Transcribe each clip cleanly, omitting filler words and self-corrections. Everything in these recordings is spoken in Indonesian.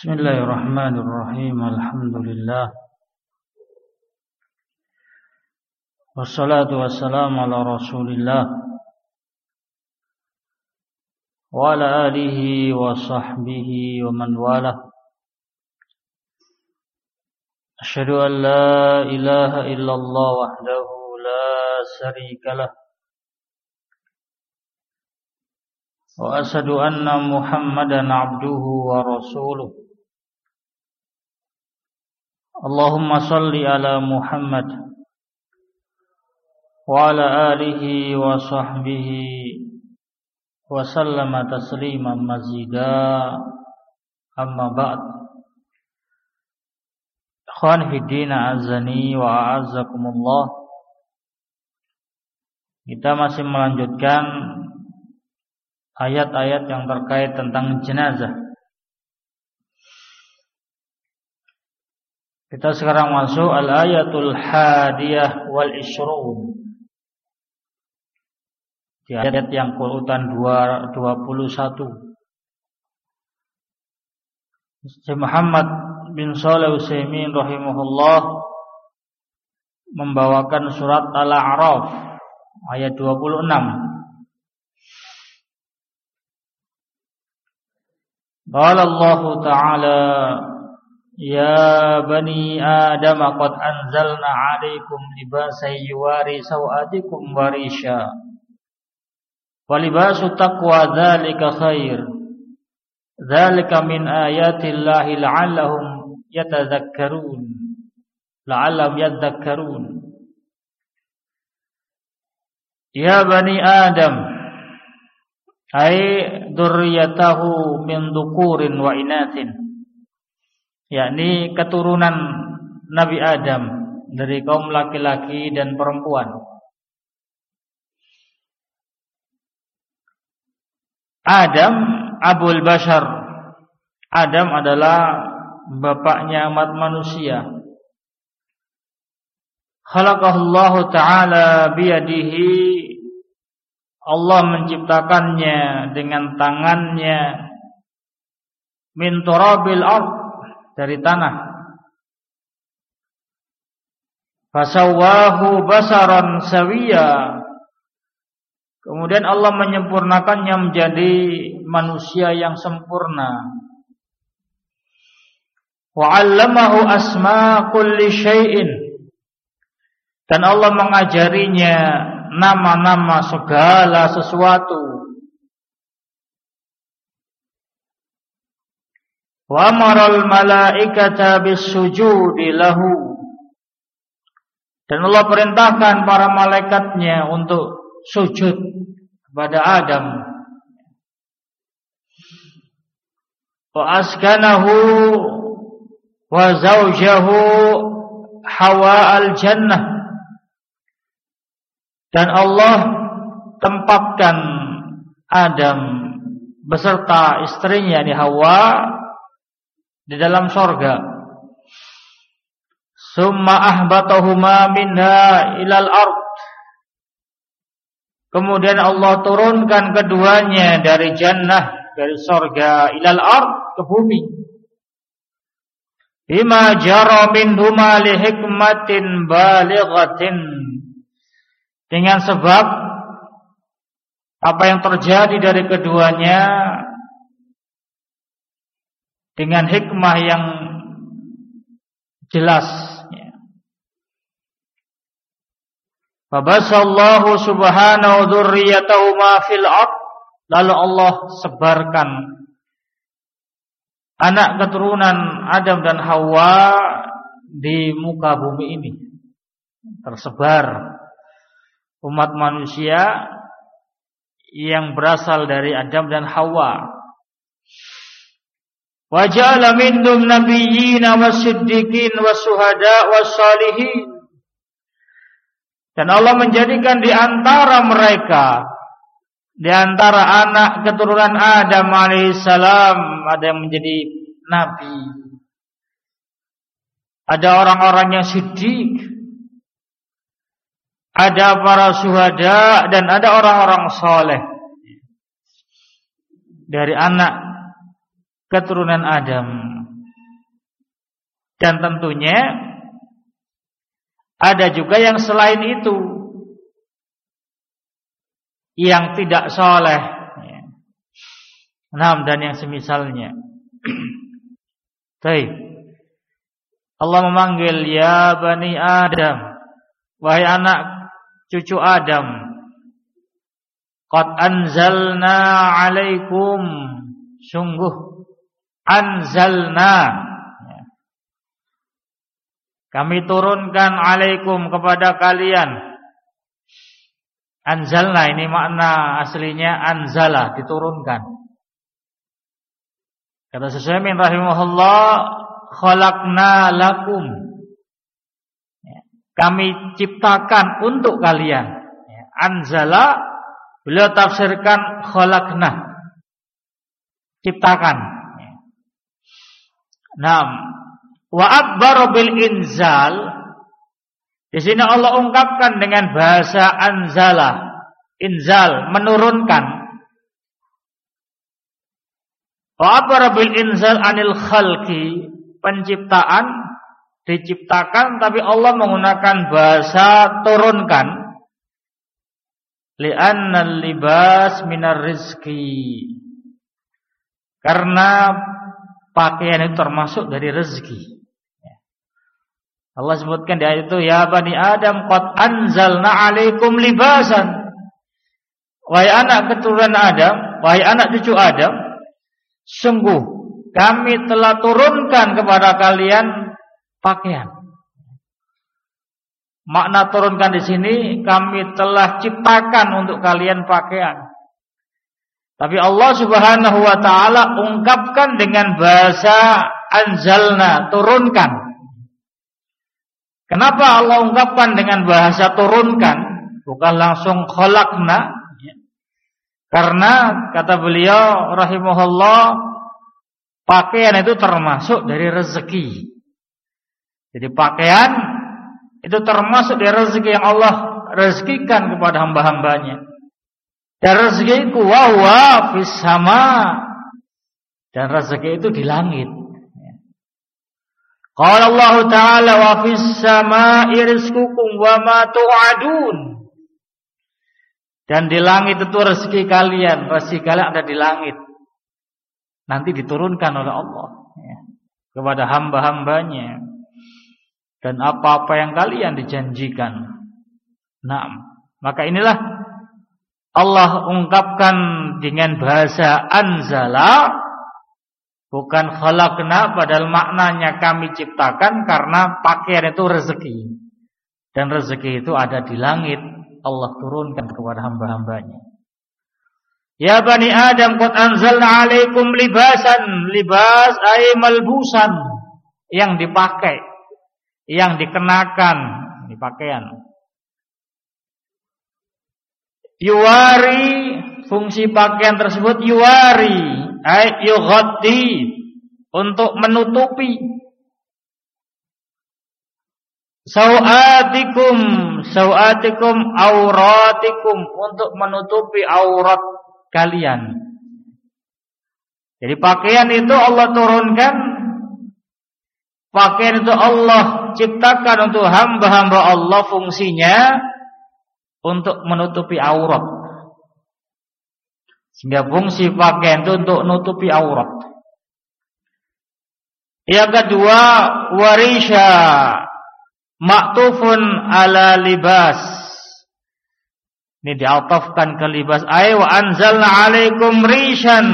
Bismillahirrahmanirrahim. Alhamdulillah. Wassalatu wassalamu ala Rasulillah wa ala alihi wa sahbihi wa man walah. Asyhadu an la ilaha illallah wahdahu la syarika lah. Wa asyhadu anna Muhammadan abduhu wa rasuluh. Allahumma salli ala Muhammad wa ala alihi wa sahbihi wa sallama tasliman mazida, amma ba'd. Ikhwan fi din, azani wa a'azzakumullah. Kita masih melanjutkan ayat-ayat yang terkait tentang jenazah. Kita sekarang masuk al-ayatul hadiyah wal ishrun. Di ayat yang urutan 21. Syekh Muhammad bin Shalih Al-Utsaimin rahimahullah membawakan surat Al-A'raf ayat 26. Qala Allah Ta'ala, ya bani Adam qad anzalna 'alaikum libasan yuwari sawatikum warisha wa libasu taqwa dzalika khair dzalika min ayatillahi la'allahum yadhakkarun. Ya bani Adam, ay dzurriyyatahu min dhukurin wa inathin, yakni keturunan Nabi Adam dari kaum laki-laki dan perempuan. Adam Abul Bashar. Adam adalah bapaknya umat manusia. Khalaqahullahu ta'ala biyadihi. Allah menciptakannya dengan tangannya. Min turabil ardh, dari tanah. Fasawwahu basaran sawiya. Kemudian Allah menyempurnakannya menjadi manusia yang sempurna. Wa 'allamahu asma kulli syai'in. Dan Allah mengajarinya nama-nama segala sesuatu. Wa amaral malaikata bisujudi lahu. Dan Allah perintahkan para malaikatnya untuk sujud kepada Adam. Wa askanahu wa zawjahu Hawa al-jannah. Dan Allah tempatkan Adam beserta istrinya di Hawa di dalam sorga. Summa ahbatahuma minha ilal ard. Kemudian Allah turunkan keduanya dari jannah, dari sorga, ilal ard, ke bumi. Bima jara minhuma li hikmatin balighatin. Dengan sebab apa yang terjadi dari keduanya dengan hikmah yang jelas. Fabasallahu subhanahu dzurriyyatahuma fil ard. Lalu Allah sebarkan anak keturunan Adam dan Hawa di muka bumi ini. Tersebar umat manusia yang berasal dari Adam dan Hawa. Wa ja'ala minhum nabiyyina was-siddiqin was-syuhada was-shalihin. Dan Allah menjadikan di antara mereka, di antara anak keturunan Adam alaihissalam, ada yang menjadi nabi, ada orang-orang yang siddiq, ada para syuhada, dan ada orang-orang soleh dari anak keturunan Adam. Dan tentunya ada juga yang selain itu, yang tidak soleh, dan yang semisalnya. Baik. Allah memanggil, ya bani Adam, wahai anak cucu Adam, qad anzalna alaikum, sungguh anzalna, kami turunkan alaikum kepada kalian. Anzalna ini makna aslinya anzala, diturunkan. Kata Syaikh rahimahullah, khalaqna lakum, kami ciptakan untuk kalian. Anzala beliau tafsirkan khalaqna, ciptakan. Wa akbar bil inzal, di sini Allah ungkapkan dengan bahasa anzala, inzal, menurunkan. Wa akbar bil inzal anil khalqi, penciptaan, diciptakan, tapi Allah menggunakan bahasa turunkan. Li'anna libas minar rizki, karena pakaian itu termasuk dari rezeki. Allah sebutkan di ayat itu, ya bani Adam qad anzalna alaikum libasan, wahai anak keturunan Adam, wahai anak cucu Adam, sungguh kami telah turunkan kepada kalian pakaian. Makna turunkan di sini, kami telah ciptakan untuk kalian pakaian. Tapi Allah Subhanahu wa taala ungkapkan dengan bahasa anzalna, turunkan. Kenapa Allah ungkapkan dengan bahasa turunkan, bukan langsung khalaqna? Karena kata beliau rahimahullah, pakaian itu termasuk dari rezeki. Jadi pakaian itu termasuk dari rezeki yang Allah rezekikan kepada hamba-hambanya. Dan rezeki itu wa huwa fis sama, dan rezeki itu di langit. Qala Allah Ta'ala wa fis samaa'i rizqukum wa ma tu'adun. Dan di langit itu rezeki kalian ada di langit. Nanti diturunkan oleh Allah kepada hamba-hambanya. Dan apa-apa yang kalian dijanjikan. Maka inilah Allah ungkapkan dengan bahasa anzala, bukan khalaqna, padahal maknanya kami ciptakan, karena pakaian itu rezeki. Dan rezeki itu ada di langit, Allah turunkan kepada hamba-hambanya. Ya bani Adam qad anzalna alaikum libasan, libas ay malbusan, yang dipakai, yang dikenakan, di pakaian. Yuwari, fungsi pakaian tersebut yuwari, ay yughatti, untuk menutupi. Sawatikum, sawatikum auratikum, untuk menutupi aurat kalian. Jadi pakaian itu Allah turunkan, pakaian itu Allah ciptakan untuk hamba-hamba Allah, fungsinya untuk menutupi aurat. Sehingga fungsi pakaian itu untuk menutupi aurat. Yang kedua, warisha, maktufun ala libas. Ini diatafkan ke libas. Ay wa anzalna alaikum rishan,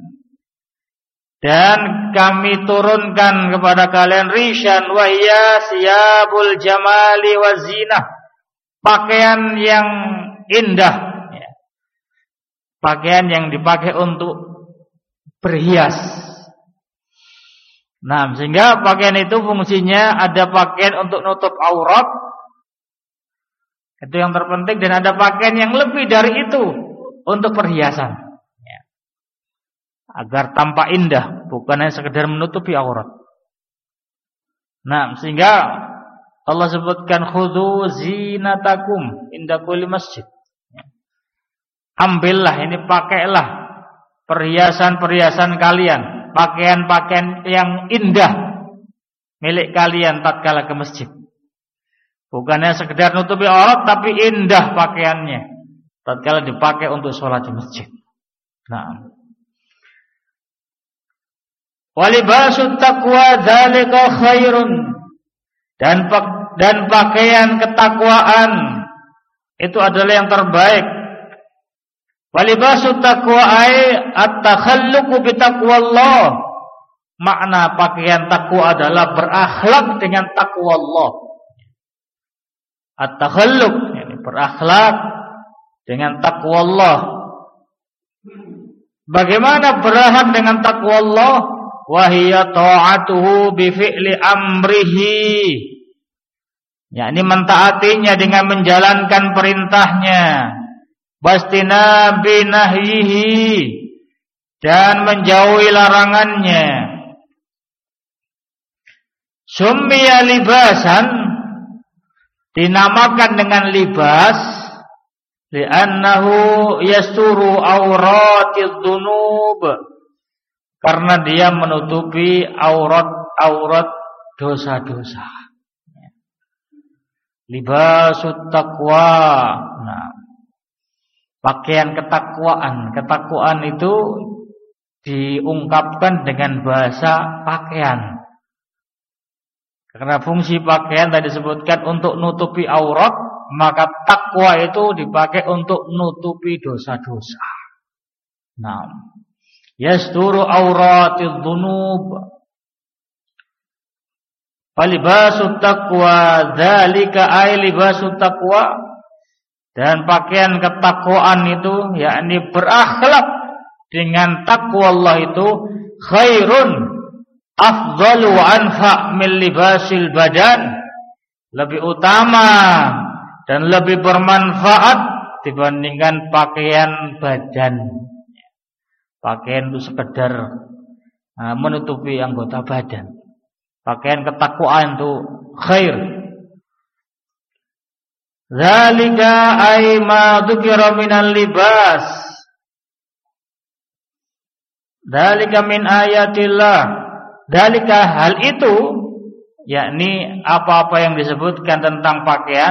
dan kami turunkan kepada kalian rishan, wa hiya siyabul jamali wa zinah, pakaian yang indah, pakaian yang dipakai untuk berhias. Sehingga pakaian itu fungsinya ada pakaian untuk nutup aurat, itu yang terpenting, dan ada pakaian yang lebih dari itu untuk perhiasan, agar tampak indah, bukan hanya sekedar menutupi aurat. Sehingga Allah sebutkan khudhu zinatakum inda kulli masjid. Ambillah, ini pakailah perhiasan-perhiasan kalian, pakaian-pakaian yang indah, milik kalian tatkala ke masjid. Bukannya sekedar nutupi aurat, tapi indah pakaiannya tatkala dipakai untuk sholat di masjid. Nah, walibasut taqwa dzalika khairun, dan pakaian ketakwaan itu adalah yang terbaik. Walibasut taqwa ay at-takhalluqu bi taqwallah. Makna pakaian takwa adalah berakhlak dengan takwa Allah. At-takhalluq, yani berakhlak dengan takwa Allah. Bagaimana berakhlak dengan takwa Allah? Wa hiya ta'atuhu bi fi'li amrihi. Yakni mentaatinya dengan menjalankan perintahnya. Wastina bi nahyihi, dan menjauhi larangannya. Summiya libasan, dinamakan dengan libas, li'annahu yasturu auratidz dzunub, karena dia menutupi aurat dosa-dosa. Libasut taqwa. Nah, pakaian ketakwaan. Ketakwaan itu diungkapkan dengan bahasa pakaian. Karena fungsi pakaian tadi disebutkan untuk nutupi aurat, maka takwa itu dipakai untuk nutupi dosa-dosa. Nah, yasturu auratidz dzunub. Falibasut taqwa dzalika ay libasut taqwa, dan pakaian ketakwaan itu yakni berakhlak dengan takwa Allah itu khairun afdalu anfa min libasil badan, lebih utama dan lebih bermanfaat dibandingkan pakaian badan. Pakaian itu sekedar menutupi anggota badan. Pakaian ketakwaan itu khair. Zalika ay ma dzukira minal libas. Zalika min ayatillah. Dalika hal itu, yakni apa-apa yang disebutkan tentang pakaian,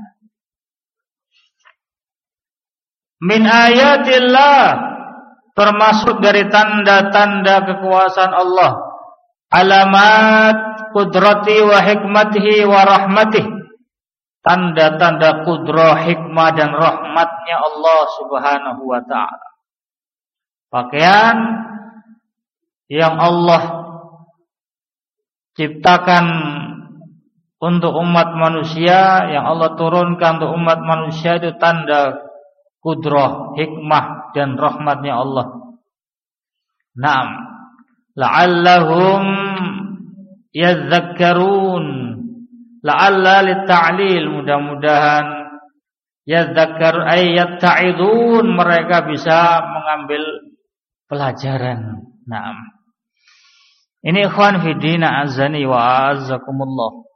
min ayatillah, termasuk dari tanda-tanda kekuasaan Allah, alamat qudrati wa hikmatihi wa rahmatih, tanda-tanda kudrah, hikmah dan rahmatnya Allah subhanahu wa ta'ala. Pakaian yang Allah ciptakan untuk umat manusia, yang Allah turunkan untuk umat manusia, itu tanda kudrah, hikmah dan rahmatnya Allah. Naam, la'allahum yadzakkarun. La'alla litta'lil, mudah-mudahan yadzakkar ay yatta'idun, mereka bisa mengambil pelajaran. Naam. Ini ikhwan fi din, azani wa azzakumullah.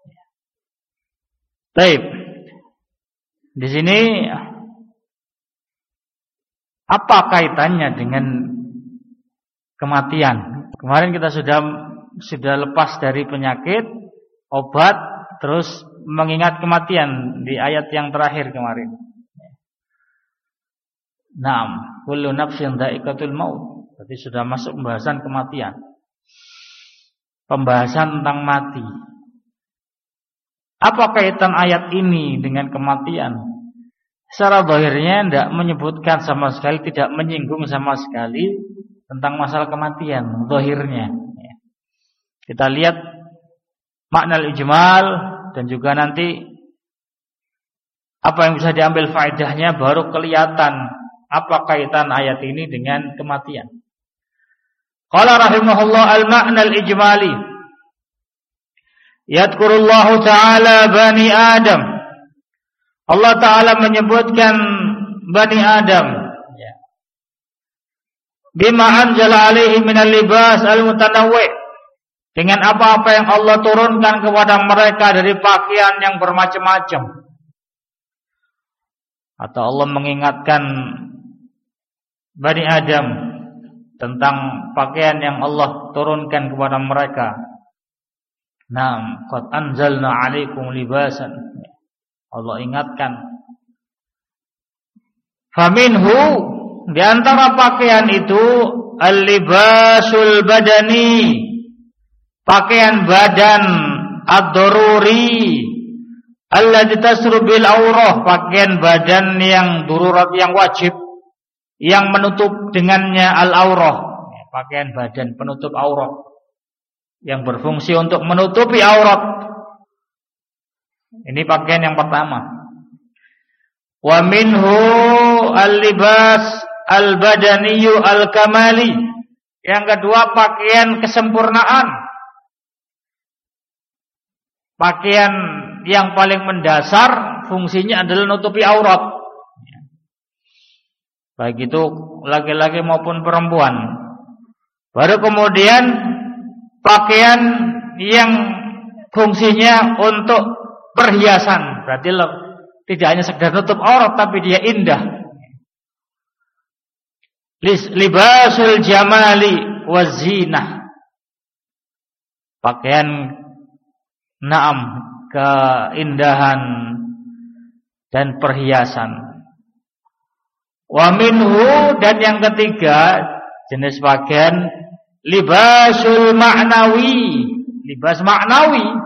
Baik. Di sini apa kaitannya dengan kematian? Kemarin kita sudah lepas dari penyakit, obat, terus mengingat kematian di ayat yang terakhir kemarin. Naam, kullu nafsin dha'iqatul maut. Berarti sudah masuk pembahasan kematian. Pembahasan tentang mati. Apa kaitan ayat ini dengan kematian? Secara zahirnya tidak menyebutkan sama sekali, tidak menyinggung sama sekali tentang masalah kematian. Zahirnya, kita lihat makna ijmal dan juga nanti apa yang bisa diambil faedahnya, baru kelihatan apa kaitan ayat ini dengan kematian. Qala rahimahullah al-ma'na al-ijmali. Yadhkurullahu ta'ala bani Adam. Allah Ta'ala menyebutkan bani Adam. Bima anzala alaihi minal libas al-mutanawwi'. Dengan apa-apa yang Allah turunkan kepada mereka dari pakaian yang bermacam-macam. Atau Allah mengingatkan bani Adam tentang pakaian yang Allah turunkan kepada mereka. Naam, qad anzalna 'alaikum libasan. Allah ingatkan. Faminhu, di antara pakaian itu al-libasul badani, pakaian badan ad-daruri, alladzi tasru bil aurah, pakaian badan yang darurat, yang wajib, yang menutup dengannya al-aurah, pakaian badan penutup aurat, yang berfungsi untuk menutupi aurat. Ini pakaian yang pertama. Wa minhu al-libas al-badaniyu al-kamali. Yang kedua, pakaian kesempurnaan. Pakaian yang paling mendasar fungsinya adalah menutupi aurat. Baik itu laki-laki maupun perempuan. Baru kemudian pakaian yang fungsinya untuk perhiasan, berarti tidak hanya sekedar tutup aurat, tapi dia indah. Libasul jamali wazinah, pakaian naam, keindahan dan perhiasan. Wa minhu, dan yang ketiga jenis pakaian libasul ma'nawi, libas ma'nawi.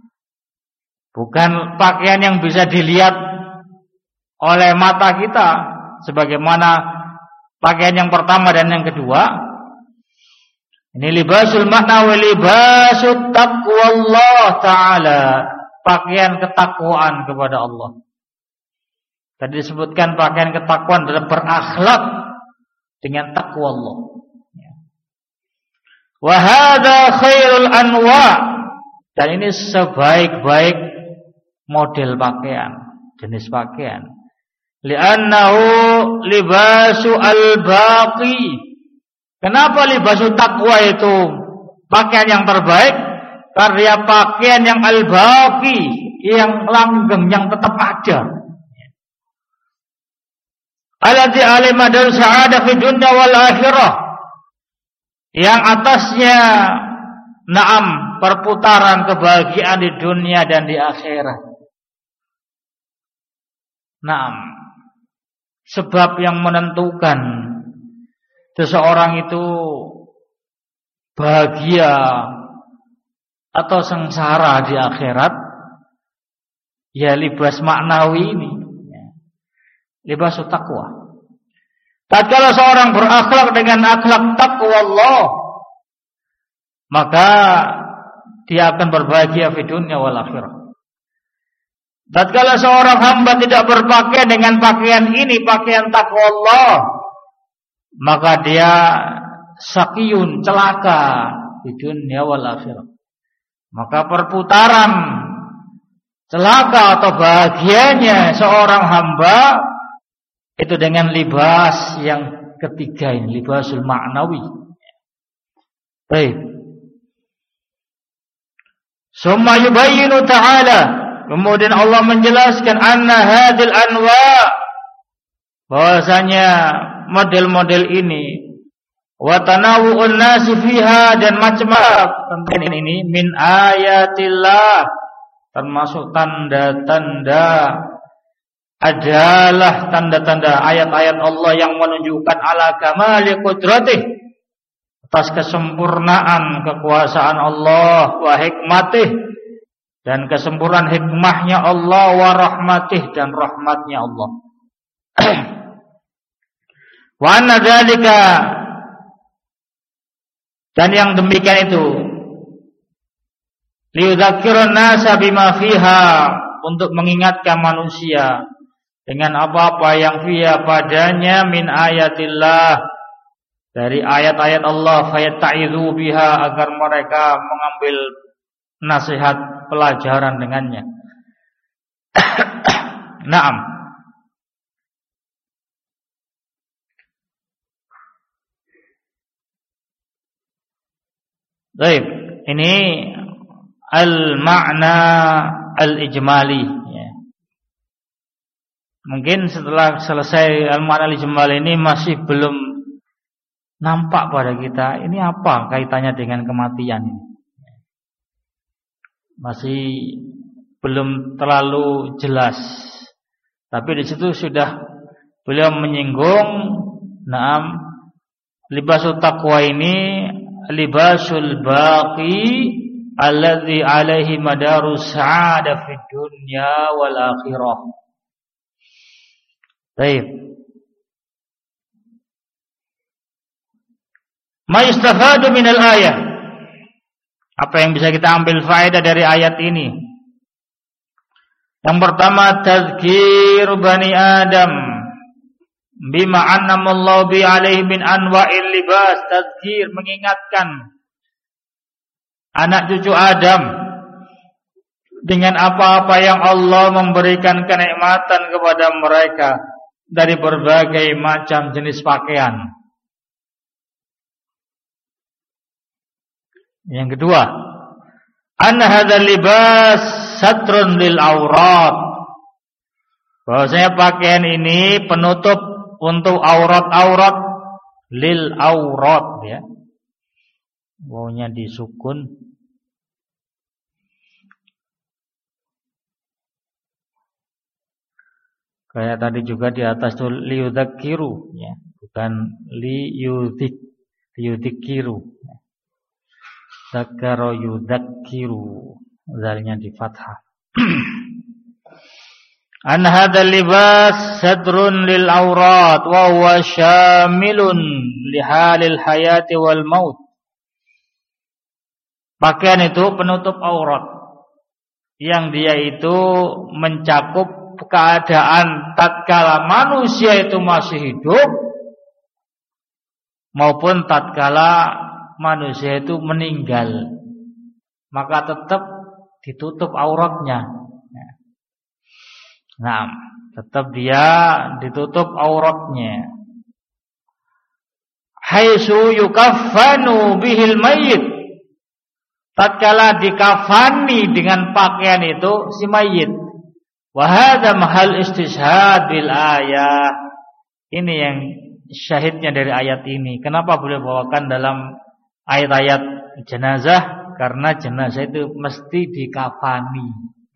Bukan pakaian yang bisa dilihat oleh mata kita sebagaimana pakaian yang pertama dan yang kedua. Ini libasul ma'nawi, libasut taqwallah ta'ala, pakaian ketakwaan kepada Allah. Tadi disebutkan pakaian ketakwaan adalah berakhlak dengan takwa Allah. Wa hadza khairul anwa', dan ini sebaik-baik model pakaian, jenis pakaian. Li'annahu libasu al-baqi. Kenapa libasu taqwa itu pakaian yang terbaik? Karena pakaian yang al-baqi, yang langgeng, yang tetap ada. Alladzi alima dan sa'adah fi dunya wal akhirah, yang atasnya naam perputaran kebahagiaan di dunia dan di akhirat. Naam, sebab yang menentukan seseorang itu bahagia atau sengsara di akhirat, ya libas maknawi ini, libas taqwa. Tatkala seorang berakhlak dengan akhlak taqwa Allah, maka dia akan berbahagia di dunia wal akhirah. Tatkala seorang hamba tidak berpakaian dengan pakaian ini, pakaian takwa Allah, maka dia sakiyun, celaka di dunia wal akhirah. Maka perputaran celaka atau bahagianya seorang hamba itu dengan libas yang ketiga ini, libasul ma'nawi. Baik. Summa yubayyinu ta'ala, kemudian Allah menjelaskan anna hadil anwa, bahwasanya model-model ini wa tanawu'un nasi fiha, dan macam-macam tentang ini min ayatillah, termasuk tanda-tanda, adalah tanda-tanda ayat-ayat Allah yang menunjukkan ala kamali qudratih, atas kesempurnaan kekuasaan Allah, wa hikmatih, dan kesempurnaan hikmahnya Allah, wa rahmatih, dan rahmatnya Allah. Wa anna dzalika, dan yang demikian itu liyudzakkirun nasa bima fiha, untuk mengingatkan manusia dengan apa-apa yang fiha padanya min ayatillah, dari ayat-ayat Allah, fayatta'izu biha, agar mereka mengambil nasihat pelajaran dengannya. Naam. Baik, ini al-ma'na al-ijmali, ya. Mungkin setelah selesai al-ma'na al-ijmali ini masih belum nampak pada kita ini apa kaitannya dengan kematian ini. masih belum terlalu jelas. Tapi di situ sudah beliau menyinggung, libasul taqwa ini libasul baqi alladzi alaihi madarus sa'adah fid dunya wal akhirah. Baik. Ma yustafadu minal ayah. Apa yang bisa kita ambil faedah dari ayat ini? Yang pertama, tazkir bani Adam bima annamallahu bi alaihi min anwa'il libas. Tazkir, mengingatkan anak cucu Adam dengan apa-apa yang Allah memberikan kenikmatan kepada mereka dari berbagai macam jenis pakaian. Yang kedua, anna hadzal libas satrun lil aurat. Bahwasanya pakaian ini penutup untuk aurat-aurat, lil aurat ya. Wawunya disukun. Kayak tadi juga di atas itu liyudzakiru ya, bukan liyudzakiru. Zakaro yudzakiru, zalnya di fathah. An hadzal libas sadrun lil aurat wa huwa syamilun li halil hayati wal maut. Pakaian itu penutup aurat yang dia itu mencakup keadaan tatkala manusia itu masih hidup maupun tatkala manusia itu meninggal, maka tetap ditutup auratnya. Nah, tetap dia ditutup auratnya. Haitsu yukaffanu bihil mayyit. Tatkala dikafani dengan pakaian itu si mayit. Wa hadza mahal istishhad bil ayat. Ini yang syahidnya dari ayat ini. Kenapa boleh bawakan dalam ayat-ayat jenazah? Karena jenazah itu mesti dikafani.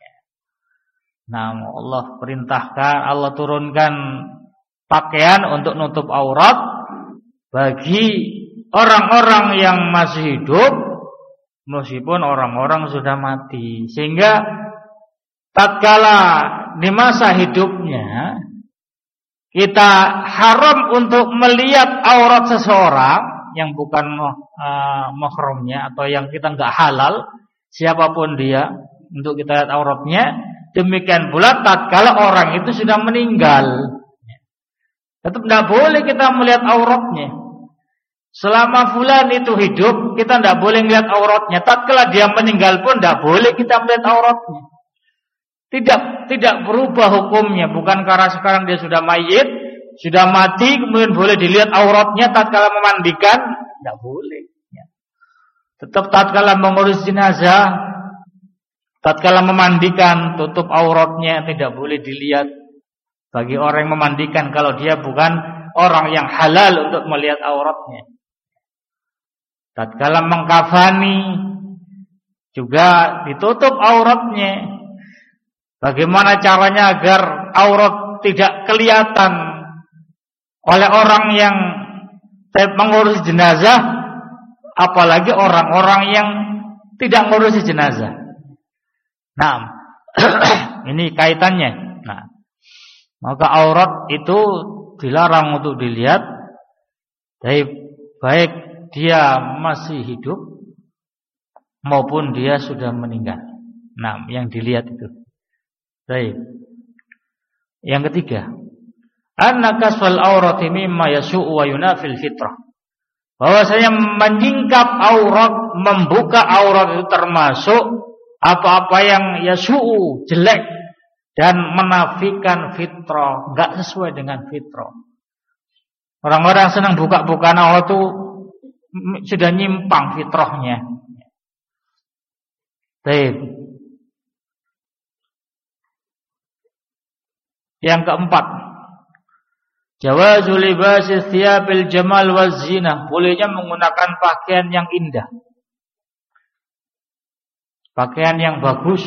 Nah, Allah perintahkan, Allah turunkan pakaian untuk nutup aurat bagi orang-orang yang masih hidup, meskipun orang-orang sudah mati. Sehingga tatkala di masa hidupnya kita haram untuk melihat aurat seseorang yang bukan mahramnya atau yang kita enggak halal, siapapun dia, untuk kita lihat auratnya. Demikian pula tatkala orang itu sudah meninggal, tetap tidak boleh kita melihat auratnya. Selama fulan itu hidup, kita tidak boleh melihat auratnya. Tatkala dia meninggal pun tidak boleh kita melihat auratnya. Tidak berubah hukumnya. Bukan karena sekarang dia sudah mayit, sudah mati, kemudian boleh dilihat auratnya tatkala memandikan, tidak boleh. Tetap tatkala mengurus jenazah, tatkala memandikan, tutup auratnya, tidak boleh dilihat. Bagi orang yang memandikan, kalau dia bukan orang yang halal untuk melihat auratnya. Tatkala mengkafani, juga ditutup auratnya. Bagaimana caranya agar aurat tidak kelihatan oleh orang yang mengurus jenazah, apalagi orang-orang yang tidak mengurus jenazah. Nah, ini kaitannya. Nah, maka aurat itu dilarang untuk dilihat, baik dia masih hidup maupun dia sudah meninggal. Nah, yang dilihat itu. Baik. Yang ketiga, anna kasfal aurati mimma yasu'u wa yunafil fitrah. Bahwasanya menyingkap aurat, membuka aurat itu termasuk apa-apa yang yasu'u, jelek, dan menafikan fitrah, enggak sesuai dengan fitrah. Orang-orang senang buka-bukaan aurat itu sudah nyimpang fitrahnya. Baik. Yang keempat, jawazul libasi thiyabil jamal waz zinah, bolehnya menggunakan pakaian yang indah. pakaian yang bagus.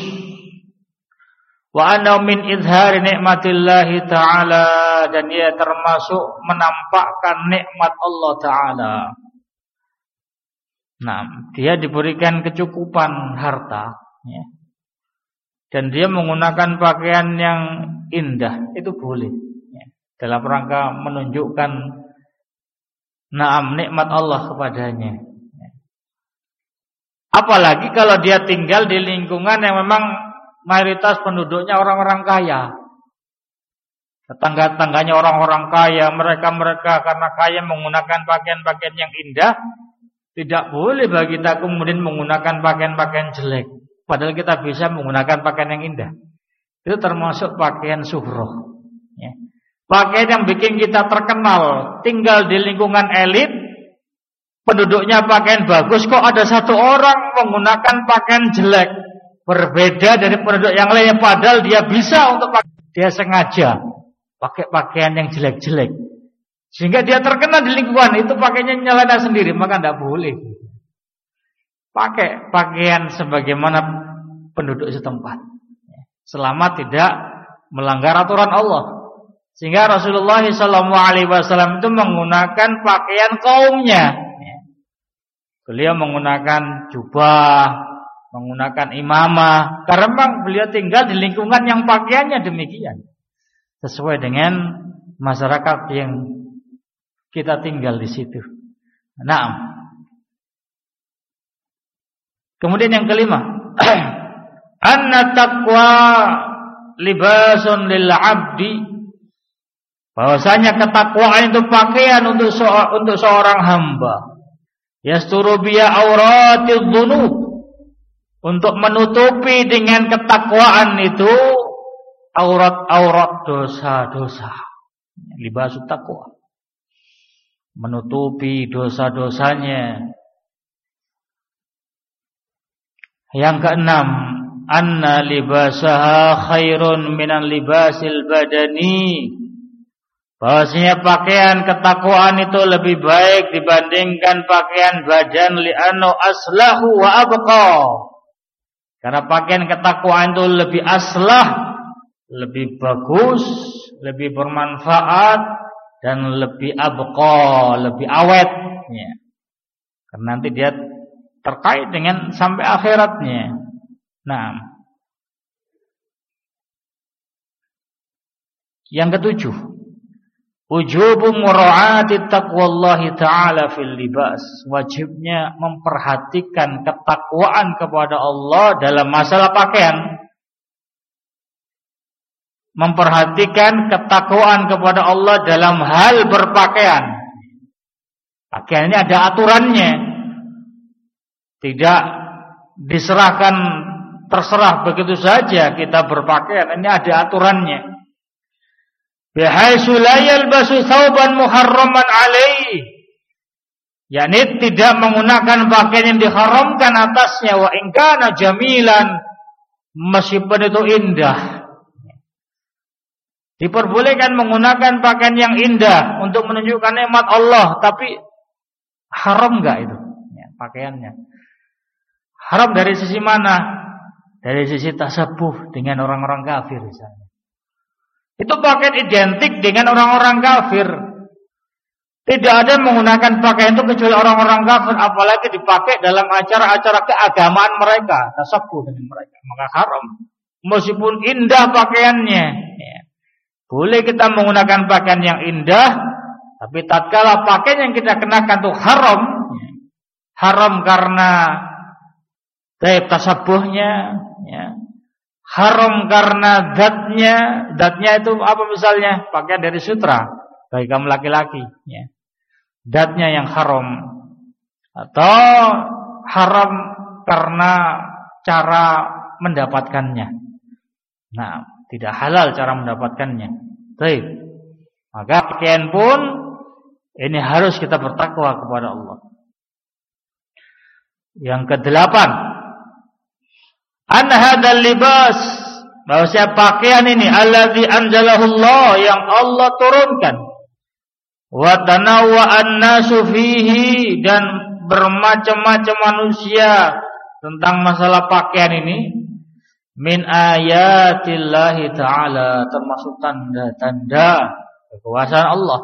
Wa anna min izhari nikmatillahi ta'ala, dan ia termasuk menampakkan nikmat Allah Ta'ala. Nah, dia diberikan kecukupan harta, ya. Dan dia menggunakan pakaian yang indah, itu boleh, ya. Dalam rangka menunjukkan nikmat Allah kepadanya, ya. Apalagi kalau dia tinggal di lingkungan yang memang mayoritas penduduknya orang-orang kaya, tetangga-tangganya orang-orang kaya, mereka karena kaya menggunakan pakaian-pakaian yang indah. Tidak boleh bagi kita kemudian menggunakan pakaian-pakaian jelek, padahal kita bisa menggunakan pakaian yang indah. Itu termasuk pakaian suhroh, ya. Pakaian yang bikin kita terkenal, tinggal di lingkungan elit, penduduknya pakaian bagus, kok ada satu orang menggunakan pakaian jelek, berbeda dari penduduk yang lain, padahal dia bisa untuk dia sengaja pakai pakaian yang jelek-jelek, sehingga dia terkenal di lingkungan itu, pakainya nyelana sendiri, maka tidak boleh. Pakai pakaian sebagaimana penduduk setempat, selama tidak melanggar aturan Allah. Sehingga Rasulullah SAW itu menggunakan pakaian kaumnya. Beliau menggunakan jubah, menggunakan imamah, karena memang beliau tinggal di lingkungan yang pakaiannya demikian, sesuai dengan masyarakat yang kita tinggal di situ. Nah, kemudian yang kelima, anna taqwa libasun lil 'abdi, bahwasanya ketakwaan itu pakaian untuk seorang hamba. Yasturu biya auratidz dzunub, untuk menutupi dengan ketakwaan itu aurat-aurat dosa-dosa. Libasut taqwa, menutupi dosa-dosanya. Yang keenam, anna libasaha khairun minan libasil badani, bahwasanya pakaian ketakwaan itu lebih baik dibandingkan pakaian badan, li'annu aslahu wa abqa, karena pakaian ketakwaan itu lebih aslah, lebih bagus, lebih bermanfaat, dan lebih abqa, lebih awet, ya. Karena nanti dia terkait dengan sampai akhiratnya. Nah, yang ketujuh, wujubu mura'ati taqwallahi ta'ala fil libas, wajibnya memperhatikan ketakwaan kepada Allah dalam masalah pakaian. Memperhatikan ketakwaan kepada Allah dalam hal berpakaian. Pakaian ini ada aturannya, tidak diserahkan terserah begitu saja kita berpakaian. Ini ada aturannya. Bihaitsu la yalbasu thawban muharraman alaihi, yakni tidak menggunakan pakaian yang diharamkan atasnya, wa in kana jamilan, meskipun itu indah. Diperbolehkan menggunakan pakaian yang indah untuk menunjukkan nikmat Allah, tapi haram enggak itu, ya, pakaiannya? Haram dari sisi mana? Dari sisi tasabuh dengan orang-orang kafir misalnya. Itu pakaian identik dengan orang-orang kafir. Tidak ada yang menggunakan pakaian itu kecuali orang-orang kafir, apalagi dipakai dalam acara-acara keagamaan mereka, tasabuh dengan mereka, maka haram. Meskipun indah pakaiannya, ya. Boleh kita menggunakan pakaian yang indah, tapi tatkala pakaian yang kita kenakan itu haram, haram karena tasabuhnya, ya. Haram karena zatnya itu apa misalnya? Pakaian dari sutra bagi kaum laki-laki, ya. Zatnya yang haram, atau haram karena cara mendapatkannya. Nah, tidak halal cara mendapatkannya. Baik. Maka pakaian pun ini harus kita bertakwa kepada Allah. Yang kedelapan, anna hadzal libas, bahwasanya pakaian ini allazi anzalahu Allah, yang Allah turunkan, wa tanawwa an-nasu fihi, dan bermacam-macam manusia tentang masalah pakaian ini min ayatillahi ta'ala, termasuk tanda-tanda kekuasaan Allah.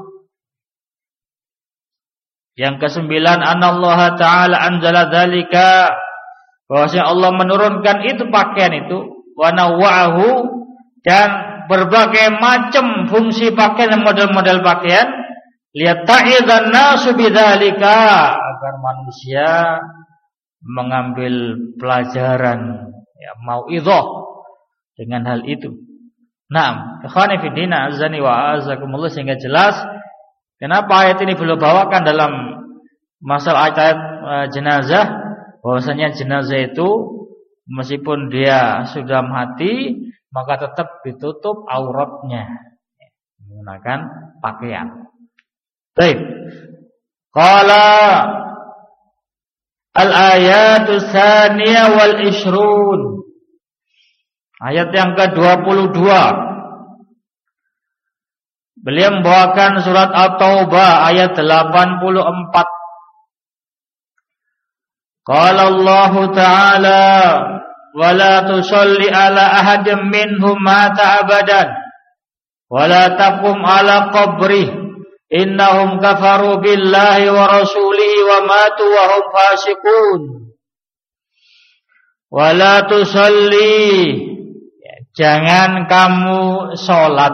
Yang kesembilan, anallaha ta'ala anzala dzalika, bahwasanya Allah menurunkan itu pakaian itu, wa nawwa'ahu, dan berbagai macam fungsi pakaian dan model-model pakaian, liyatta'idzan nasu bidzalika, agar manusia mengambil pelajaran, ya, mau'izah dengan hal itu. Naam, ikhwani fi din, azani wa azakumullah, sehingga jelas kenapa ayat ini beliau bawakan dalam masalah ayat jenazah, bahwasanya jenazah itu meskipun dia sudah mati maka tetap ditutup auratnya menggunakan pakaian. Baik. Qala al-ayatu tsaniyah wal ishrun. Ayat yang ke-22. Beliau membawakan surat At-Taubah ayat 84. Qala Allah Ta'ala, wa la tusalli ala ahadin minhum mata abadan, wa la taqum ala qabrih, innahum kafaru billahi wa rasulihi wa matu wa hum fasiqun. Wa la tusalli, jangan kamu salat,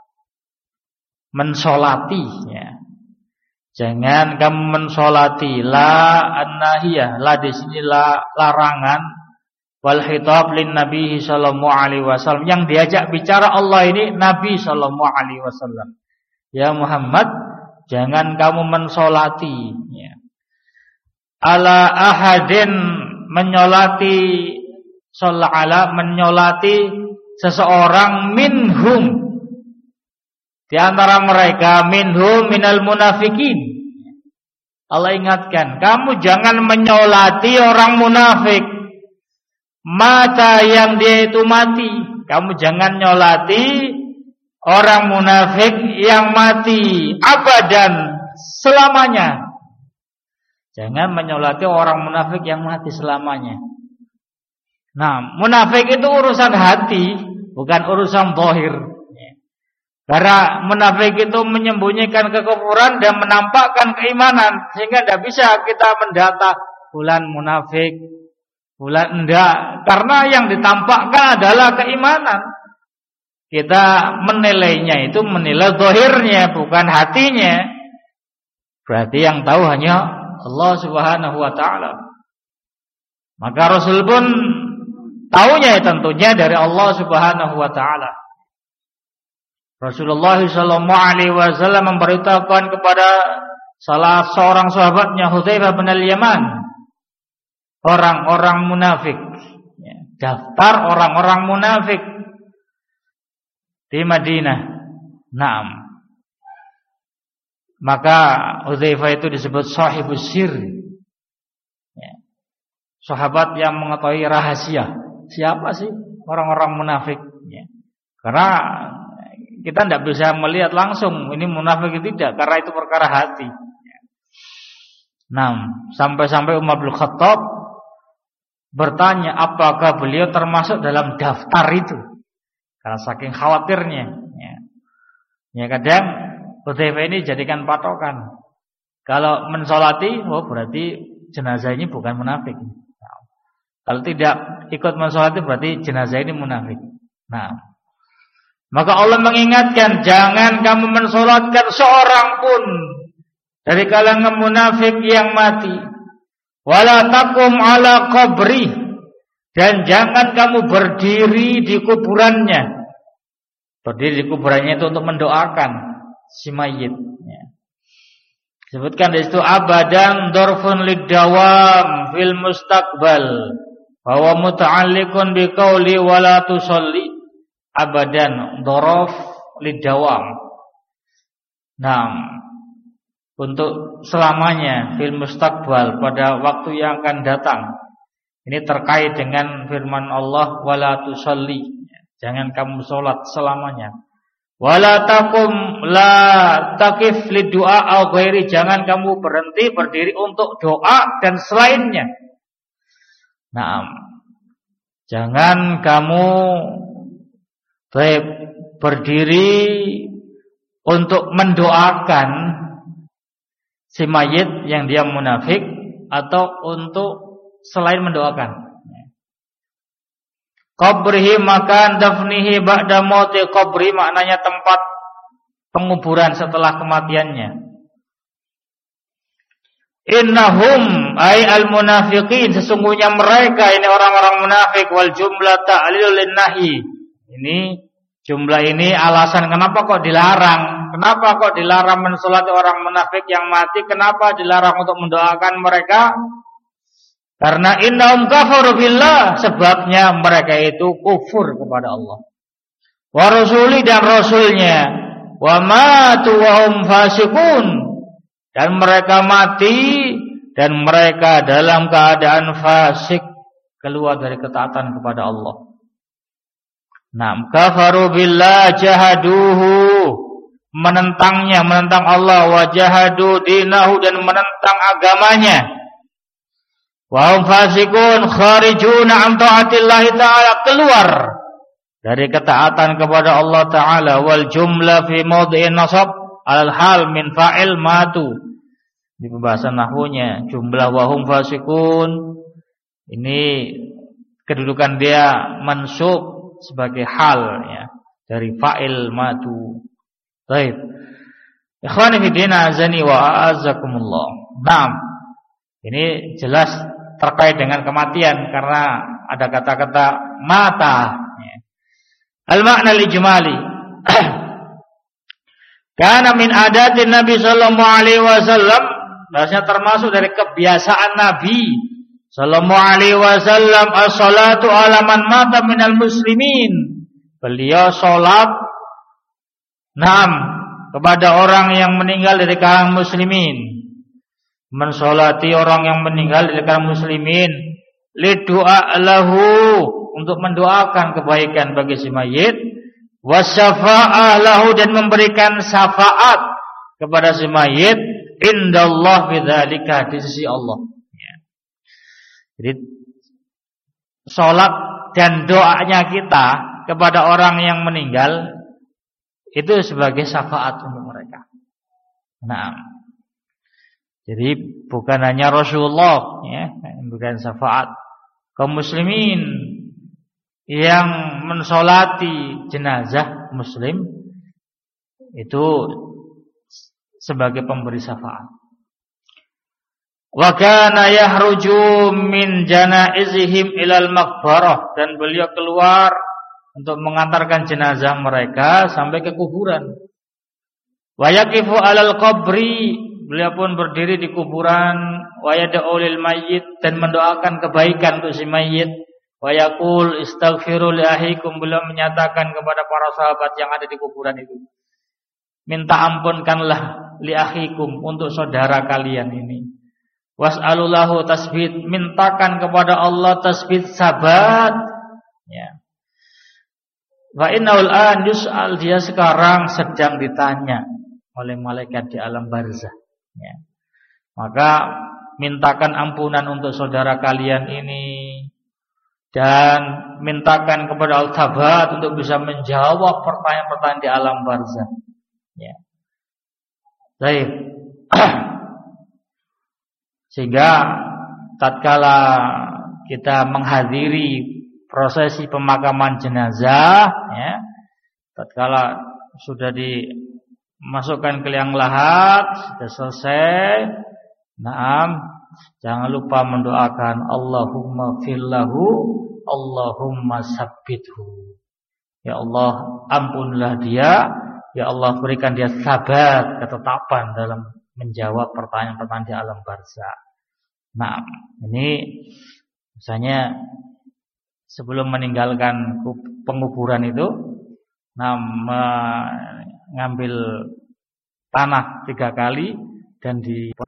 mensolati, ya. Jangan kamu mensolati. La an-nahiyah, la di sini la larangan, wal khitab lin Nabi sallallahu alaihi wasallam. Yang diajak bicara Allah ini Nabi sallallahu alaihi wasallam. Ya Muhammad, jangan kamu mensolati, ya. Ala ahadin, menyolati, sholala, menyolati seseorang, minhum, di antara mereka, minhum minal munafikin. Allah ingatkan, kamu jangan menyolati orang munafik, mata yang dia itu mati. Kamu jangan nyolati orang munafik yang mati abadan, selamanya. Jangan menyolati orang munafik yang mati selamanya. Nah, munafik itu urusan hati, bukan urusan zahir. Karena munafik itu menyembunyikan kekufuran dan menampakkan keimanan, sehingga tidak bisa kita mendata fulan munafik, fulan enggak, karena yang ditampakkan adalah keimanan. Kita menilainya itu menilai zahirnya, bukan hatinya. Berarti yang tahu hanya Allah Subhanahu wa taala. Maka Rasul pun tahunya tentunya dari Allah Subhanahu wa taala. Rasulullah sallallahu alaihi wasallam memberitahukan kepada salah seorang sahabatnya, Hudzaifah bin al-Yaman, orang-orang munafik, ya, daftar orang-orang munafik di Madinah. Naam. Maka Hudzaifah itu disebut sahibus sir, ya, sahabat yang mengetahui rahasia. Siapa sih orang-orang munafik, ya. Karena kita tidak bisa melihat langsung ini munafik atau tidak, karena itu perkara hati. Nah, sampai-sampai Umar bin Khattab bertanya apakah beliau termasuk dalam daftar itu, karena saking khawatirnya. Ya kadang Hudzaifah ini jadikan patokan. Kalau mensolati, oh berarti jenazah ini bukan munafik. Nah, kalau tidak ikut mensolati berarti jenazah ini munafik. Nah, maka Allah mengingatkan, jangan kamu mensolatkan seorang pun dari kalangan munafik yang mati. Wala taqum ala qabri, dan jangan kamu berdiri di kuburannya. Berdiri di kuburannya itu untuk mendoakan si mayit. Sebutkan di situ abadan dorfun lidawam fil mustaqbal, bahwa muta'alliqun biqauli wala tusalli. Abadan, dorof lidawam. Nah, untuk selamanya, fil mustaqbal, pada waktu yang akan datang. Ini terkait dengan firman Allah, wala tusalli, jangan kamu sholat selamanya. Wala taqum la taqif lidu'a au ghairi, jangan kamu berhenti berdiri untuk doa dan selainnya. Nah, jangan kamu berdiri untuk mendoakan si mayit yang dia munafik atau untuk selain mendoakan. Qabrihi makan dafnihi ba'da mauti qabri, maknanya tempat penguburan setelah kematiannya. Innahum ay al-munafiqin, sesungguhnya mereka ini orang-orang munafik, wal jumlah ta'lilul linnahi. Ini jumlah ini alasan kenapa kok dilarang. Kenapa kok dilarang mensolati orang munafik yang mati? Kenapa dilarang untuk mendoakan mereka? Karena innahum kafaru billah, sebabnya mereka itu kufur kepada Allah. Wa rasuli, dan rasulnya. Wa matu wa hum fasiqun, dan mereka mati dan mereka dalam keadaan fasik, keluar dari ketaatan kepada Allah. Naam, kafaru billah jahaduhu, menentangnya, menentang Allah, wa jahadu dinahu, dan menentang agamanya. Wa hum fasikun kharijuna an taatillahi ta'ala, keluar dari ketaatan kepada Allah Ta'ala. Wal jumlah fi mawdi'in nasab alal hal min fa'il matu. Di pembahasan nahwunya, jumlah wa hum fasikun ini kedudukan dia mansub sebagai hal, ya, dari fa'il matu. Baik. Ikhwani fi din, azani wa a'azzakumullah. Naam. Ini jelas terkait dengan kematian karena ada kata-kata mata. Al-makna al-ijmali. Karena min adatin Nabi sallallahu alaihi wasallam, bahasanya termasuk dari kebiasaan Nabi sallallahu alaihi wasallam, as-salatu ala man mata minal muslimin. Beliau salat kepada orang yang meninggal dari kalangan muslimin. Mensolati orang yang meninggal dari kalangan muslimin, lidu'a lahu, untuk mendoakan kebaikan bagi si mayit, wasyafa'ah lahu, dan memberikan syafaat kepada si mayit, indallah bidzalika, di sisi Allah. Ya. Jadi salat dan doanya kita kepada orang yang meninggal itu sebagai syafaat untuk mereka. Nah, jadi bukan hanya Rasulullah, ya, bukan syafaat, kaum muslimin yang mensolati jenazah muslim itu sebagai pemberi syafaat. Wa kana yahruju min janaizihim ilal maqbarah, dan beliau keluar untuk mengantarkan jenazah mereka sampai ke kuburan. Wa yaqifu alal qabri, beliau pun berdiri di kuburan, wa yad'u lil mayyit, dan mendoakan kebaikan untuk si mayyit, wa yaqul istaghfiru li ahikum, beliau menyatakan kepada para sahabat yang ada di kuburan itu, minta ampunkanlah li ahikum, untuk saudara kalian ini. Was'alullahu tasbit, mintakan kepada Allah tasbit, sabat, ya. Wa innaul an yus'al, dia sekarang sedang ditanya oleh malaikat di alam barzah. Ya. Maka mintakan ampunan untuk saudara kalian ini, dan mintakan kepada Al-Tabat untuk bisa menjawab pertanyaan-pertanyaan di alam barzah. Ya. Baik. Sehingga tatkala kita menghadiri prosesi pemakaman jenazah, ya, tatkala sudah dimasukkan ke liang lahat, sudah selesai, jangan lupa mendoakan Allahumma fillahu, Allahumma sabbithu. Ya Allah, ampunlah dia, ya Allah berikan dia sabat, ketetapan dalam menjawab pertanyaan-pertanyaan di alam barzah. Nah, ini misalnya sebelum meninggalkan penguburan itu, mengambil tanah 3 kali dan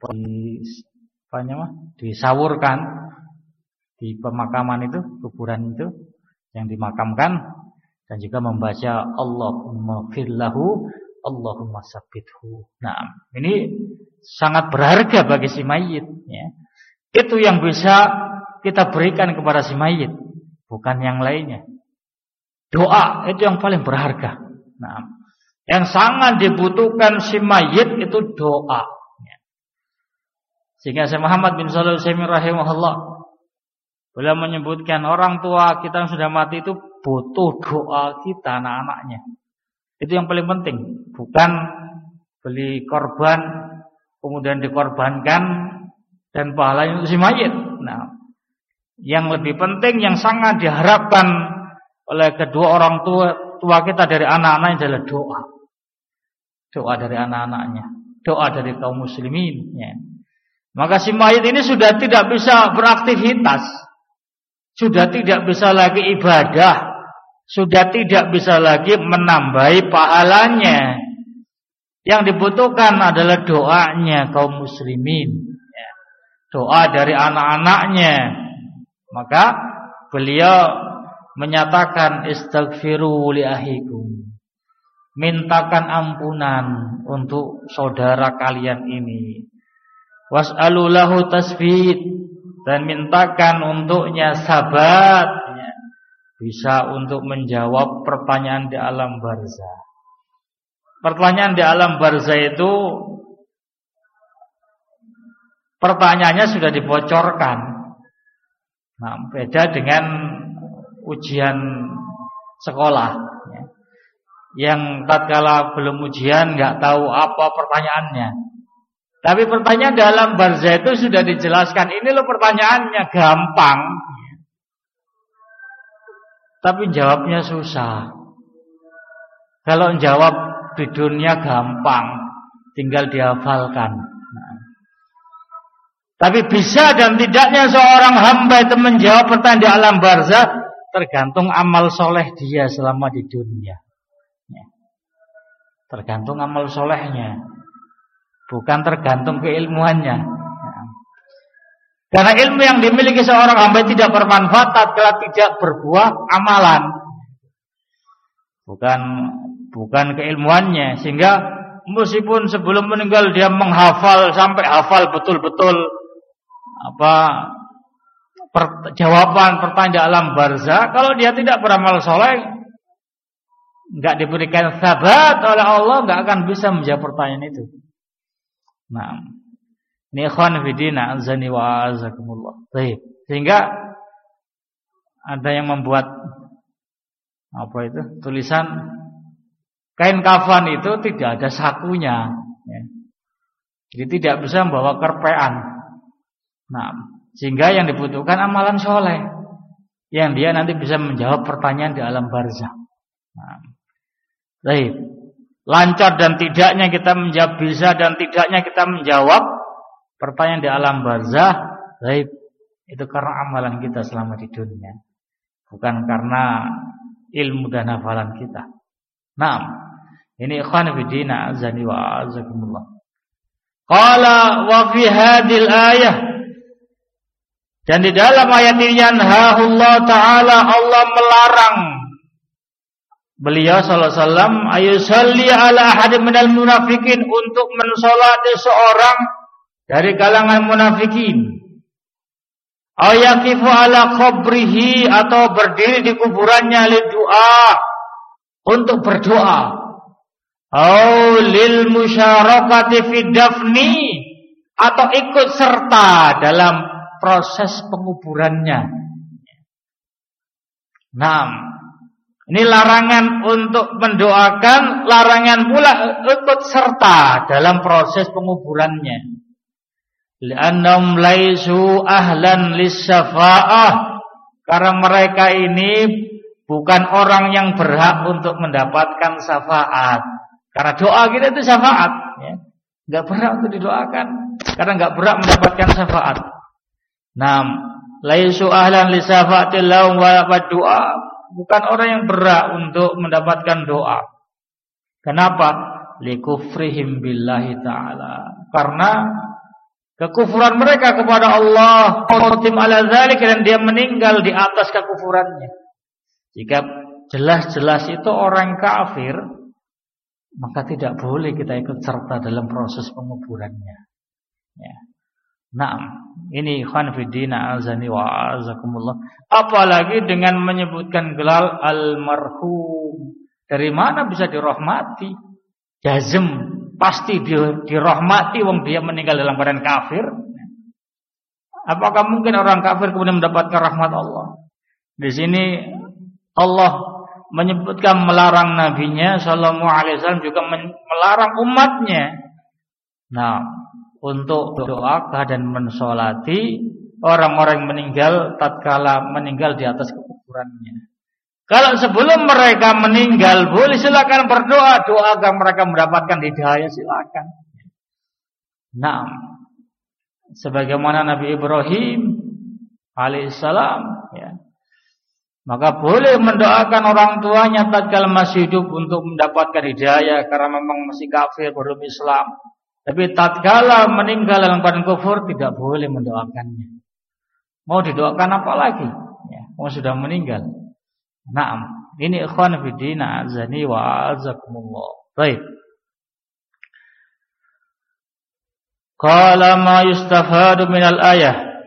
disawurkan di pemakaman itu, kuburan itu yang dimakamkan, dan juga membaca Allahumma firlahu, Allahumma sabbithu. Nah, ini sangat berharga bagi si mayit, ya. Itu yang bisa kita berikan kepada si mayit, bukan yang lainnya. Doa itu yang paling berharga. Nah, yang sangat dibutuhkan si mayit itu doa. Sehingga Syekh Muhammad bin Shalih Al-Utsaimin rahimahullah, beliau menyebutkan orang tua kita yang sudah mati itu butuh doa kita, anak-anaknya. Itu yang paling penting, bukan beli korban kemudian dikorbankan dan pahalanya untuk si mayit. Nah, yang lebih penting, yang sangat diharapkan oleh kedua orang tua kita dari anak-anaknya adalah doa. Doa dari anak-anaknya, doa dari kaum muslimin. Ya. Maka si mayit ini sudah tidak bisa beraktivitas, sudah tidak bisa lagi ibadah, sudah tidak bisa lagi menambahi pahalanya. Yang dibutuhkan adalah doanya kaum muslimin, ya. Doa dari anak-anaknya. Maka beliau menyatakan istaghfiru li ahikum, mintakan ampunan untuk saudara kalian ini. Was'alu lahu tasbit, dan mintakan untuknya sabat, ya. Bisa untuk menjawab pertanyaan di alam barzah. Pertanyaan di alam barzah itu pertanyaannya sudah dibocorkan. Nah, beda dengan ujian sekolah, ya. Yang tatkala belum ujian nggak tahu apa pertanyaannya. Tapi pertanyaan dalam barzah itu sudah dijelaskan. Ini loh pertanyaannya, gampang, tapi jawabnya susah. Kalau jawab di dunia gampang, tinggal dihafalkan. Nah. Tapi bisa dan tidaknya seorang hamba itu menjawab pertanyaan di alam barzah tergantung amal soleh dia selama di dunia. Ya. Tergantung amal solehnya, bukan tergantung keilmuannya. Karena ilmu yang dimiliki seorang hamba tidak bermanfaat kalau tidak berbuah amalan. Bukan keilmuannya. Sehingga meskipun sebelum meninggal dia menghafal sampai hafal betul-betul jawaban pertanyaan di alam barzah, kalau dia tidak beramal soleh, enggak diberikan sabat oleh Allah, enggak akan bisa menjawab pertanyaan itu. Nah, ini ikhwan fillah azani wa azakumullah. Baik. Sehingga ada yang membuat tulisan kain kafan itu tidak ada sakunya, ya. Jadi tidak bisa membawa kerpean. Nah, sehingga yang dibutuhkan amalan soleh, yang dia nanti bisa menjawab pertanyaan di alam barzah. Nah, baik. Lancar dan tidaknya kita menjawab, bisa dan tidaknya kita menjawab pertanyaan di alam barzah, baik, itu karena amalan kita selama di dunia, bukan karena ilmu dan hafalan kita. Nah, ini ikhwan fillah azani wa azakumullah. Qala wa fi hadhil ayah, dan di dalam ayat ini yanhahullah taala, Allah melarang beliau sallallahu alaihi wasallam ayusalli ala ahadin minal munafikin, untuk mensolati seorang dari kalangan munafikin. Ayakifu ala qabrihi, atau berdiri di kuburannya lidu'a, untuk berdoa. Au lil musyarakati fi dafni, atau ikut serta dalam proses penguburannya. Nah, ini larangan untuk mendoakan, larangan pula ikut serta dalam proses penguburannya. Li'annahum laisu ahlan lis-syafa'ah, karena mereka ini bukan orang yang berhak untuk mendapatkan syafaat. Karena doa kita itu syafaat, ya. Enggak berhak untuk didoakan karena enggak berhak mendapatkan syafaat. Nah, laisu ahlan lis-syafa'ati lahum wa doa, bukan orang yang berhak untuk mendapatkan doa. Kenapa? Likufrihim billahi ta'ala, karena kekufuran mereka kepada Allah, qatim ala dzalik, dan dia meninggal di atas kekufurannya. Jika jelas-jelas itu orang kafir, maka tidak boleh kita ikut serta dalam proses penguburannya. Ya. Naam, ini ikhwan fiddina azani wa azakumullah. Apalagi dengan menyebutkan gelar almarhum. Dari mana bisa dirahmati? Jazm, pasti dirahmati wong dia meninggal dalam keadaan kafir. Apakah mungkin orang kafir kemudian mendapatkan rahmat Allah? Di sini Allah menyebutkan melarang nabinya sallallahu alaihi wasallam, juga melarang umatnya. Nah, untuk doakan dan mensolati orang-orang yang meninggal tatkala meninggal di atas kekufurannya. Kalau sebelum mereka meninggal boleh silakan berdoa, doa agar mereka mendapatkan hidayah, silakan. Nah, sebagaimana Nabi Ibrahim alaihissalam, ya, maka boleh mendoakan orang tuanya tatkala masih hidup untuk mendapatkan hidayah karena memang masih kafir belum Islam. Tapi tatkala meninggal dalam keadaan kufur tidak boleh mendoakannya. Mau didoakan apa lagi? Ya, mau sudah meninggal. Naam, ini ikhwan fiddina azani wa azakumullah. Baik. Qala ma yustafadu minal ayah.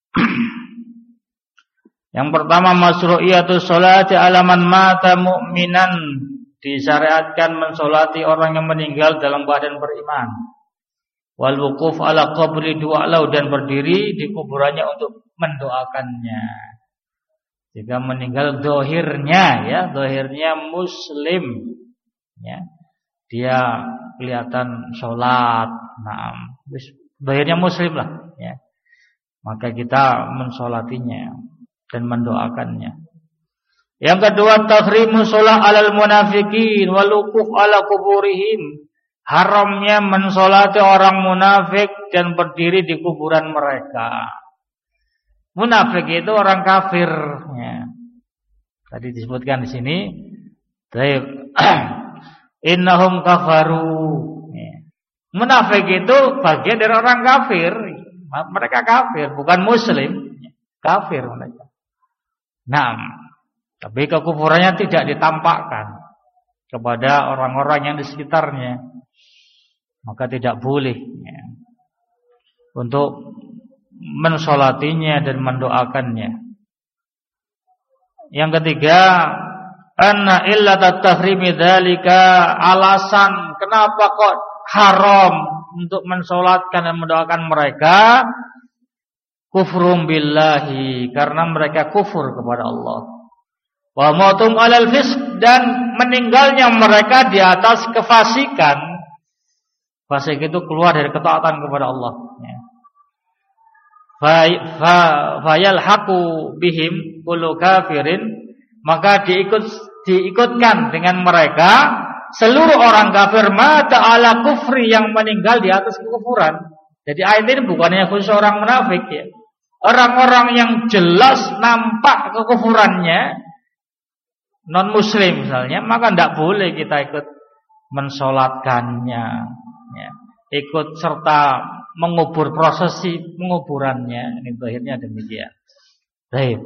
Yang pertama, masyru'iyatus sholati ala man mata mu'minan. Disyariatkan mensolati orang yang meninggal dalam keadaan beriman. Wal wuquf ala qabri du'alau, dan berdiri di kuburannya untuk mendoakannya. Jika meninggal dohirnya, ya, dohirnya muslim, ya, dia kelihatan sholat, nah, dohirnya muslim lah, ya, maka kita mensolatinya dan mendoakannya. Yang kedua, tahrimu sholat alal munafikin wal wuquf ala kuburihim. Haramnya mensolati orang munafik dan berdiri di kuburan mereka. Munafik itu orang kafir, ya. Tadi disebutkan di sini, innahum kafaru. Ya. Munafik itu bagian dari orang kafir. Mereka kafir, bukan muslim, kafir mereka. Nah, tapi kekufurannya tidak ditampakkan kepada orang-orang yang di sekitarnya. Maka tidak boleh, ya, untuk mensolatinya dan mendoakannya. Yang ketiga, anna illat tahrimi dzalika, alasan kenapa kok haram untuk mensolatkan dan mendoakan mereka, kufrum billahi, karena mereka kufur kepada Allah. Wa mautum alal fisq, dan meninggalnya mereka di atas kefasikan. Fasik itu keluar dari ketaatan kepada Allah, ya. Fayalhaqu bihim kullu kafirin, maka diikutkan dengan mereka seluruh orang kafir mata ala kufri, yang meninggal di atas kekufuran. Jadi ayat ini bukannya khusus orang munafik, ya. Orang-orang yang jelas nampak kekufurannya, non muslim misalnya, maka tidak boleh kita ikut mensolatkannya, ya, ikut serta mengubur, prosesi penguburannya. Ini akhirnya demikian. Baik.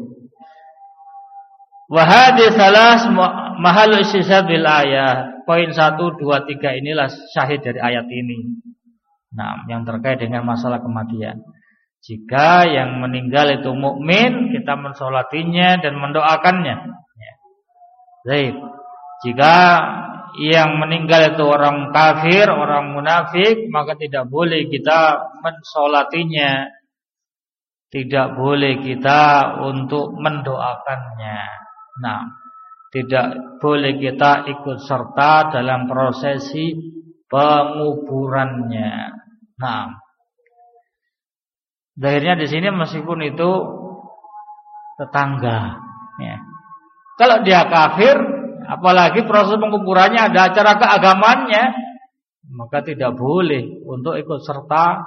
Wa hadhihi salas mahal istishhad bil ayat. Poin 1, 2, 3 inilah syahid dari ayat ini. Nah, yang terkait dengan masalah kematian. Jika yang meninggal itu mukmin, kita mensolatinya dan mendoakannya, ya. Baik. Jika yang meninggal itu orang kafir, orang munafik, maka tidak boleh kita mensolatinya, tidak boleh kita untuk mendoakannya. Nah, tidak boleh kita ikut serta dalam prosesi penguburannya. Nah, akhirnya di sini meskipun itu tetangga, ya. Kalau dia kafir, apalagi proses penguburannya ada acara keagamannya, maka tidak boleh untuk ikut serta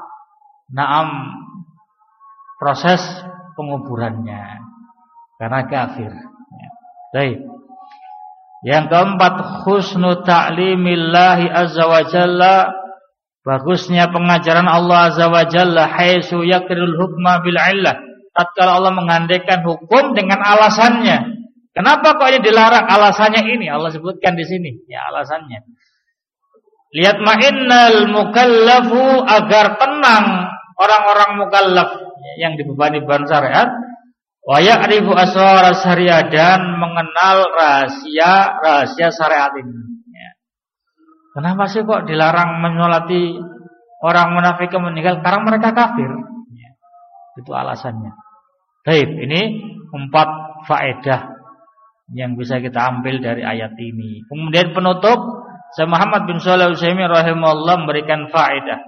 proses penguburannya karena kafir. Baik. Yang keempat, husnu ta'limillahi azza wa jalla, bagusnya pengajaran Allah azza wa jalla, haitsu yakrirul hukma bil illah, tatkala Allah mengandaikan hukum dengan alasannya. Kenapa kok ini dilarang? Alasannya ini Allah sebutkan di sini, ya, alasannya. Lihat ma'innal mukallafu, agar tenang orang-orang mukallaf yang dibebani beban syariat, wa ya'rifu asrar syariah dan mengenal rahasia syariat ini. Ya. Kenapa sih kok dilarang menyolati orang munafik yang meninggal? Karena mereka kafir. Ya. Itu alasannya. Baik, ini 4 faedah yang bisa kita ambil dari ayat ini. Kemudian penutup, Syekh Muhammad bin Shalih Al-Utsaimin rahimahullah memberikan faedah.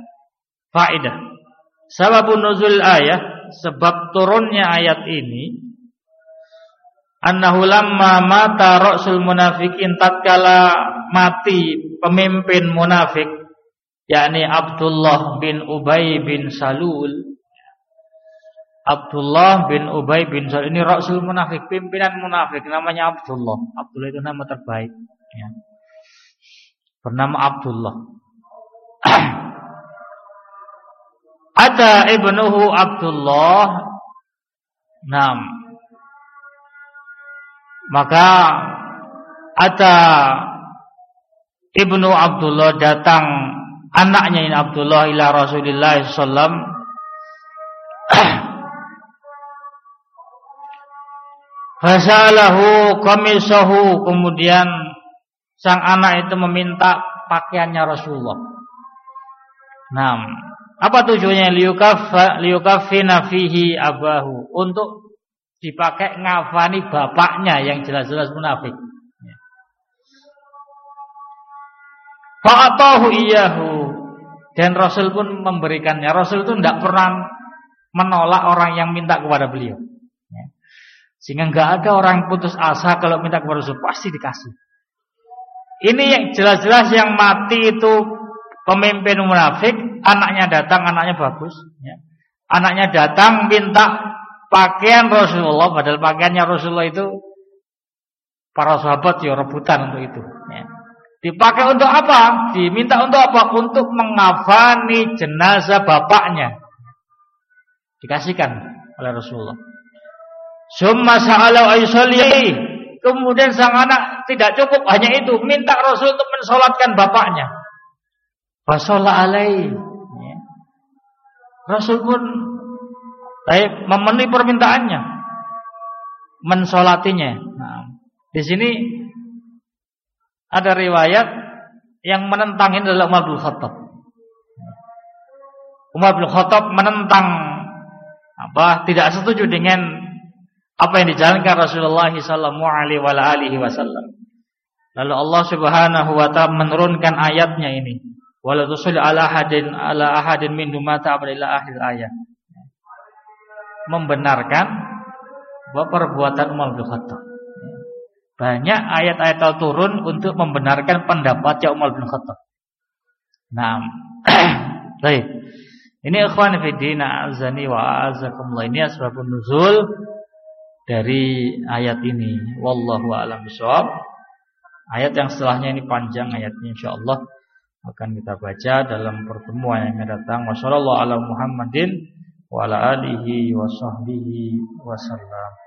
Sababun nuzul ayat, sebab turunnya ayat ini, annahu lamma mata ra'sul munafiqin, tatkala mati pemimpin munafik, yakni Abdullah bin Ubay bin Salul. Abdullah bin Ubay bin Salul ini ra'sul munafik, pimpinan munafik, namanya Abdullah. Abdullah itu nama terbaik, ya. Bernama Abdullah. Ata ibnuhu Abdullah. Naam. Maka ata ibnu Abdullah, datang anaknya ini Abdullah ila Rasulillah sallam. Fasalahu qamisahu, kemudian sang anak itu meminta pakaiannya Rasulullah. Nah, apa tujuannya? Liyukaffina fihi abahu, untuk dipakai ngafani bapaknya yang jelas-jelas munafik. Fa'atahu iyyahu, dan Rasul pun memberikannya. Rasul itu tidak pernah menolak orang yang minta kepada beliau. Sehingga enggak ada orang putus asa kalau minta kepada Rasul, pasti dikasih. Ini yang jelas-jelas yang mati itu pemimpin munafik, anaknya datang, anaknya bagus, ya. Anaknya datang minta pakaian Rasulullah, padahal pakaiannya Rasulullah itu para sahabat ya rebutan untuk itu, ya. Dipakai untuk apa? Diminta untuk apa? Untuk mengafani jenazah bapaknya. Dikasihkan oleh Rasulullah. Summa sa'alau ayusalli, kemudian sang anak tidak cukup hanya itu, minta Rasul untuk mensolatkan bapaknya. Fasholla alaihi, ya. Rasul pun memenuhi permintaannya, mensolatinya. Nah, di sini ada riwayat yang menentang, ini adalah Umar bin Khattab. Umar bin Khattab menentang tidak setuju dengan apa yang dijalankan Rasulullah sallallahu alaihi wasallam. Lalu Allah Subhanahu wa taala menurunkan ayatnya ini, wala tusalli ala ahadin minhum mata ila akhir ayat. Membenarkan bahwa perbuatan Umar bin Khattab. Banyak ayat-ayat turun untuk membenarkan pendapatnya Umar bin Khattab. Nah, baik. Ini ikhwan fi din, azani wa azakumullah, ini asbabun nuzul dari ayat ini. Wallahu a'lam bishawab. Ayat yang setelahnya ini panjang ayatnya, insyaallah akan kita baca dalam pertemuan yang akan datang. Wassallallahu ala Muhammadin wa ala alihi wa sahbihi wasallam.